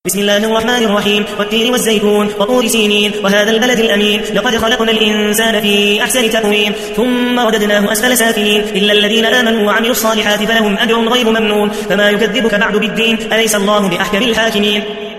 بسم الله الرحمن الرحيم. والتين والزيتون وطور سينين وهذا البلد الأمين لقد خلقنا الإنسان في أحسن تقويم ثم رددناه أسفل سافلين إلا الذين آمنوا وعملوا الصالحات فلهم أجر غير ممنون. فما يكذبك بعد بالدين؟ أليس الله بأحكم الحاكمين؟